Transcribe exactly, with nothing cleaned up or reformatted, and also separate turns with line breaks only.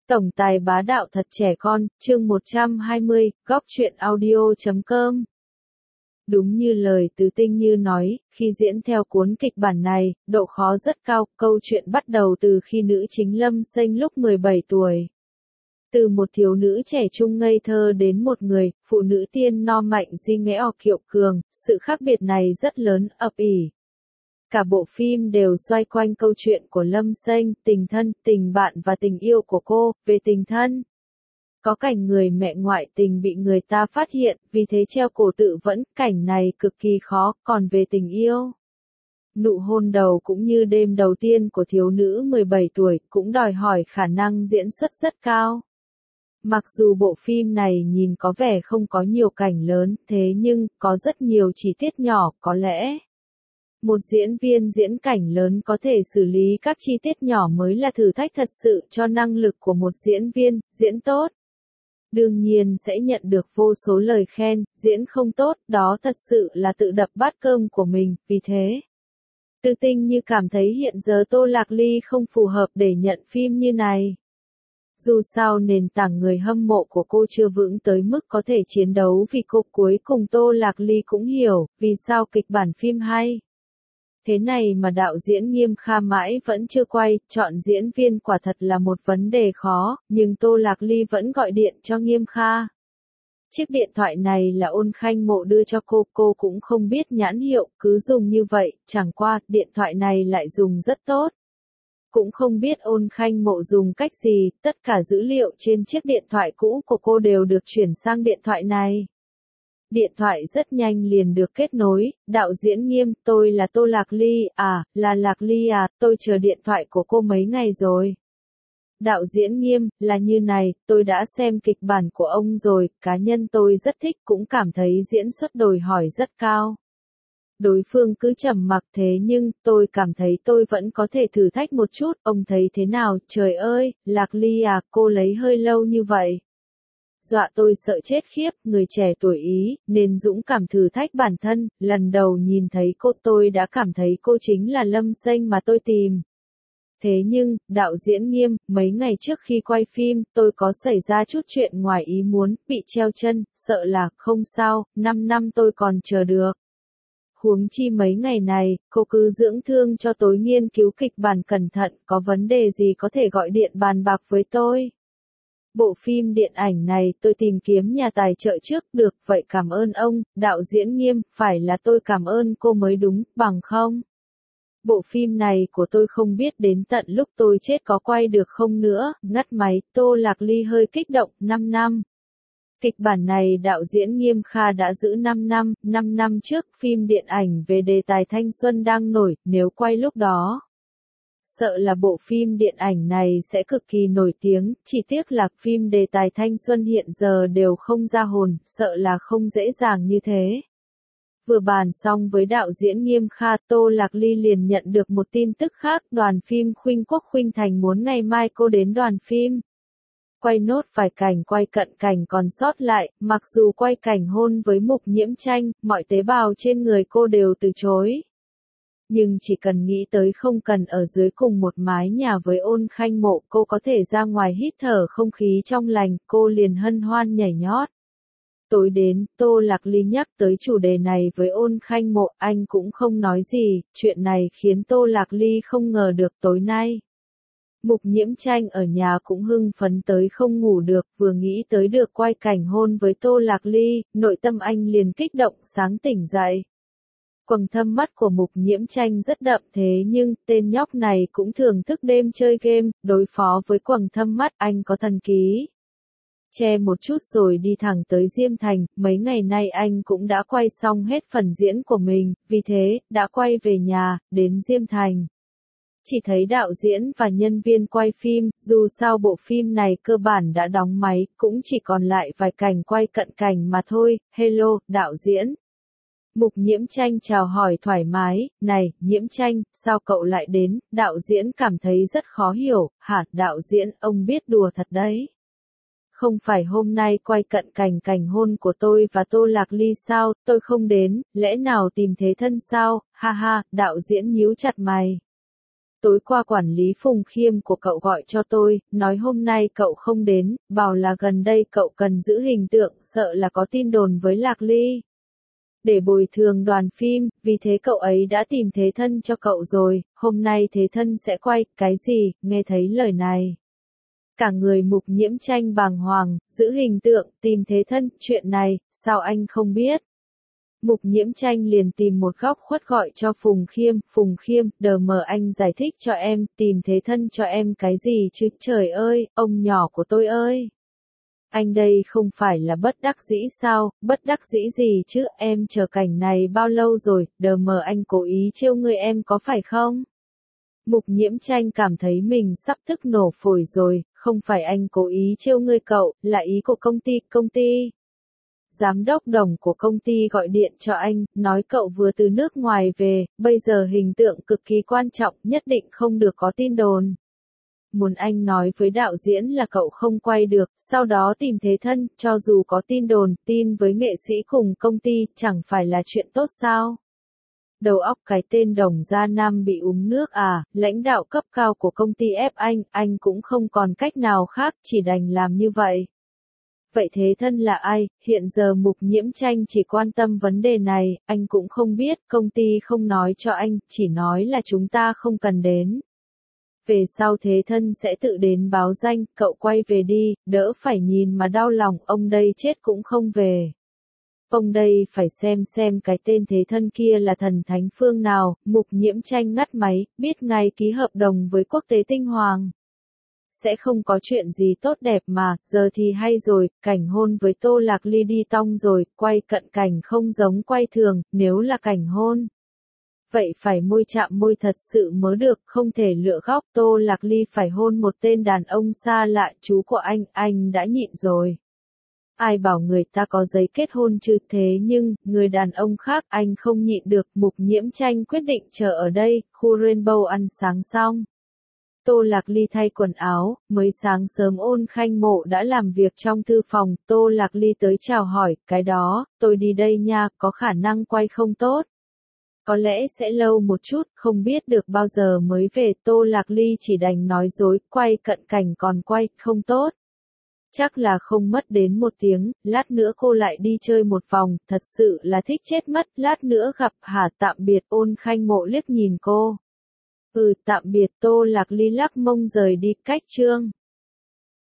Tổng tài bá đạo thật trẻ con, chương một trăm hai mươi, góc truyện audio chấm com. Đúng như lời Từ Tinh Như nói, khi diễn theo cuốn kịch bản này, độ khó rất cao, câu chuyện bắt đầu từ khi nữ chính Lâm Sênh lúc mười bảy tuổi. Từ một thiếu nữ trẻ trung ngây thơ đến một người, phụ nữ tiên no mạnh di nghẽo kiệu cường, sự khác biệt này rất lớn, ập ỉ. Cả bộ phim đều xoay quanh câu chuyện của Lâm Sênh, tình thân, tình bạn và tình yêu của cô. Về tình thân, có cảnh người mẹ ngoại tình bị người ta phát hiện, vì thế treo cổ tự vẫn, cảnh này cực kỳ khó. Còn về tình yêu, nụ hôn đầu cũng như đêm đầu tiên của thiếu nữ mười bảy tuổi, cũng đòi hỏi khả năng diễn xuất rất cao. Mặc dù bộ phim này nhìn có vẻ không có nhiều cảnh lớn, thế nhưng, có rất nhiều chi tiết nhỏ, có lẽ một diễn viên diễn cảnh lớn có thể xử lý các chi tiết nhỏ mới là thử thách thật sự cho năng lực của một diễn viên, diễn tốt. Đương nhiên sẽ nhận được vô số lời khen, diễn không tốt, đó thật sự là tự đập bát cơm của mình, vì thế. Từ Tinh Như cảm thấy hiện giờ Tô Lạc Ly không phù hợp để nhận phim như này. Dù sao nền tảng người hâm mộ của cô chưa vững tới mức có thể chiến đấu vì cô, cuối cùng Tô Lạc Ly cũng hiểu, vì sao kịch bản phim hay. Thế này mà đạo diễn Nghiêm Kha mãi vẫn chưa quay, chọn diễn viên quả thật là một vấn đề khó, nhưng Tô Lạc Ly vẫn gọi điện cho Nghiêm Kha. Chiếc điện thoại này là Ôn Khanh Mộ đưa cho cô, cô cũng không biết nhãn hiệu, cứ dùng như vậy, chẳng qua, điện thoại này lại dùng rất tốt. Cũng không biết Ôn Khanh Mộ dùng cách gì, tất cả dữ liệu trên chiếc điện thoại cũ của cô đều được chuyển sang điện thoại này. Điện thoại rất nhanh liền được kết nối, đạo diễn Nghiêm, tôi là Tô Lạc Ly, à, là Lạc Ly à, tôi chờ điện thoại của cô mấy ngày rồi. Đạo diễn Nghiêm, là như này, tôi đã xem kịch bản của ông rồi, cá nhân tôi rất thích, cũng cảm thấy diễn xuất đòi hỏi rất cao. Đối phương cứ trầm mặc, thế nhưng, tôi cảm thấy tôi vẫn có thể thử thách một chút, ông thấy thế nào, trời ơi, Lạc Ly à, cô lấy hơi lâu như vậy. Dọa tôi sợ chết khiếp, người trẻ tuổi Ý, nên dũng cảm thử thách bản thân, lần đầu nhìn thấy cô tôi đã cảm thấy cô chính là Lâm Sênh mà tôi tìm. Thế nhưng, đạo diễn Nghiêm, mấy ngày trước khi quay phim, tôi có xảy ra chút chuyện ngoài ý muốn, bị treo chân, sợ là, không sao, năm năm tôi còn chờ được. Huống chi mấy ngày này, cô cứ dưỡng thương cho tôi nghiên cứu kịch bản cẩn thận, có vấn đề gì có thể gọi điện bàn bạc với tôi. Bộ phim điện ảnh này tôi tìm kiếm nhà tài trợ trước, được, vậy cảm ơn ông, đạo diễn Nghiêm, phải là tôi cảm ơn cô mới đúng, bằng không? Bộ phim này của tôi không biết đến tận lúc tôi chết có quay được không nữa, ngắt máy, Tô Lạc Ly hơi kích động, năm năm. Kịch bản này đạo diễn Nghiêm Kha đã giữ năm năm, năm năm trước, phim điện ảnh về đề tài thanh xuân đang nổi, nếu quay lúc đó. Sợ là bộ phim điện ảnh này sẽ cực kỳ nổi tiếng, chỉ tiếc là phim đề tài thanh xuân hiện giờ đều không ra hồn, sợ là không dễ dàng như thế. Vừa bàn xong với đạo diễn Nghiêm Kha, Tô Lạc Ly liền nhận được một tin tức khác, đoàn phim Khuynh Quốc Khuynh Thành muốn ngày mai cô đến đoàn phim. Quay nốt vài cảnh quay cận cảnh còn sót lại, mặc dù quay cảnh hôn với Mục Nhiễm Tranh, mọi tế bào trên người cô đều từ chối. Nhưng chỉ cần nghĩ tới không cần ở dưới cùng một mái nhà với Ôn Khanh Mộ, cô có thể ra ngoài hít thở không khí trong lành, cô liền hân hoan nhảy nhót. Tối đến, Tô Lạc Ly nhắc tới chủ đề này với Ôn Khanh Mộ, anh cũng không nói gì, chuyện này khiến Tô Lạc Ly không ngờ được tối nay. Mục Nhiễm Tranh ở nhà cũng hưng phấn tới không ngủ được, vừa nghĩ tới được quay cảnh hôn với Tô Lạc Ly, nội tâm anh liền kích động, sáng tỉnh dậy. Quầng thâm mắt của Mục Nhiễm Tranh rất đậm, thế nhưng, tên nhóc này cũng thường thức đêm chơi game, đối phó với quầng thâm mắt, anh có thần ký. Che một chút rồi đi thẳng tới Diêm Thành, mấy ngày nay anh cũng đã quay xong hết phần diễn của mình, vì thế, đã quay về nhà, đến Diêm Thành. Chỉ thấy đạo diễn và nhân viên quay phim, dù sao bộ phim này cơ bản đã đóng máy, cũng chỉ còn lại vài cảnh quay cận cảnh mà thôi. Hello, đạo diễn. Mục Nhiễm Tranh chào hỏi thoải mái, này, Nhiễm Tranh, sao cậu lại đến, đạo diễn cảm thấy rất khó hiểu, hả, đạo diễn, ông biết đùa thật đấy. Không phải hôm nay quay cận cảnh cảnh hôn của tôi và Tô Lạc Ly sao, tôi không đến, lẽ nào tìm thế thân sao, ha ha, đạo diễn nhíu chặt mày. Tối qua quản lý Phùng Khiêm của cậu gọi cho tôi, nói hôm nay cậu không đến, bảo là gần đây cậu cần giữ hình tượng, sợ là có tin đồn với Lạc Ly. Để bồi thường đoàn phim, vì thế cậu ấy đã tìm thế thân cho cậu rồi, hôm nay thế thân sẽ quay, cái gì, nghe thấy lời này. Cả người Mục Nhiễm Tranh bàng hoàng, giữ hình tượng, tìm thế thân, chuyện này, sao anh không biết? Mục Nhiễm Tranh liền tìm một góc khuất gọi cho Phùng Khiêm, Phùng Khiêm, đờ mờ anh giải thích cho em, tìm thế thân cho em cái gì chứ, trời ơi, ông nhỏ của tôi ơi. Anh đây không phải là bất đắc dĩ sao, bất đắc dĩ gì chứ, em chờ cảnh này bao lâu rồi, đờ mờ anh cố ý trêu người em có phải không? Mục Nhiễm Tranh cảm thấy mình sắp tức nổ phổi rồi, không phải anh cố ý trêu ngươi cậu, là ý của công ty, công ty. Giám đốc Đồng của công ty gọi điện cho anh, nói cậu vừa từ nước ngoài về, bây giờ hình tượng cực kỳ quan trọng, nhất định không được có tin đồn. Muốn anh nói với đạo diễn là cậu không quay được, sau đó tìm thế thân, cho dù có tin đồn, tin với nghệ sĩ cùng công ty, chẳng phải là chuyện tốt sao? Đầu óc cái tên Đồng Gia Nam bị uống nước à, lãnh đạo cấp cao của công ty ép anh, anh cũng không còn cách nào khác, chỉ đành làm như vậy. Vậy thế thân là ai? Hiện giờ Mục Nhiễm Tranh chỉ quan tâm vấn đề này, anh cũng không biết, công ty không nói cho anh, chỉ nói là chúng ta không cần đến. Về sau thế thân sẽ tự đến báo danh, cậu quay về đi, đỡ phải nhìn mà đau lòng, ông đây chết cũng không về. Ông đây phải xem xem cái tên thế thân kia là thần thánh phương nào, Mục Nhiễm Tranh ngắt máy, biết ngay ký hợp đồng với Quốc tế Tinh Hoàng. Sẽ không có chuyện gì tốt đẹp mà, giờ thì hay rồi, cảnh hôn với Tô Lạc Ly đi tong rồi, quay cận cảnh không giống quay thường, nếu là cảnh hôn. Vậy phải môi chạm môi thật sự mới được, không thể lựa góc, Tô Lạc Ly phải hôn một tên đàn ông xa lạ, chú của anh, anh đã nhịn rồi. Ai bảo người ta có giấy kết hôn chứ, thế nhưng, người đàn ông khác anh không nhịn được, Mục Nhiễm Tranh quyết định chờ ở đây, khu Rainbow ăn sáng xong. Tô Lạc Ly thay quần áo, mới sáng sớm Ôn Khanh Mộ đã làm việc trong thư phòng, Tô Lạc Ly tới chào hỏi, cái đó, tôi đi đây nha, có khả năng quay không tốt. Có lẽ sẽ lâu một chút, không biết được bao giờ mới về, Tô Lạc Ly chỉ đành nói dối, quay cận cảnh còn quay, không tốt. Chắc là không mất đến một tiếng, lát nữa cô lại đi chơi một vòng, thật sự là thích chết mất, lát nữa gặp hả, tạm biệt. Ôn Khanh Mộ liếc nhìn cô. Ừ, tạm biệt. Tô Lạc Ly lắc mông rời đi, cách chương.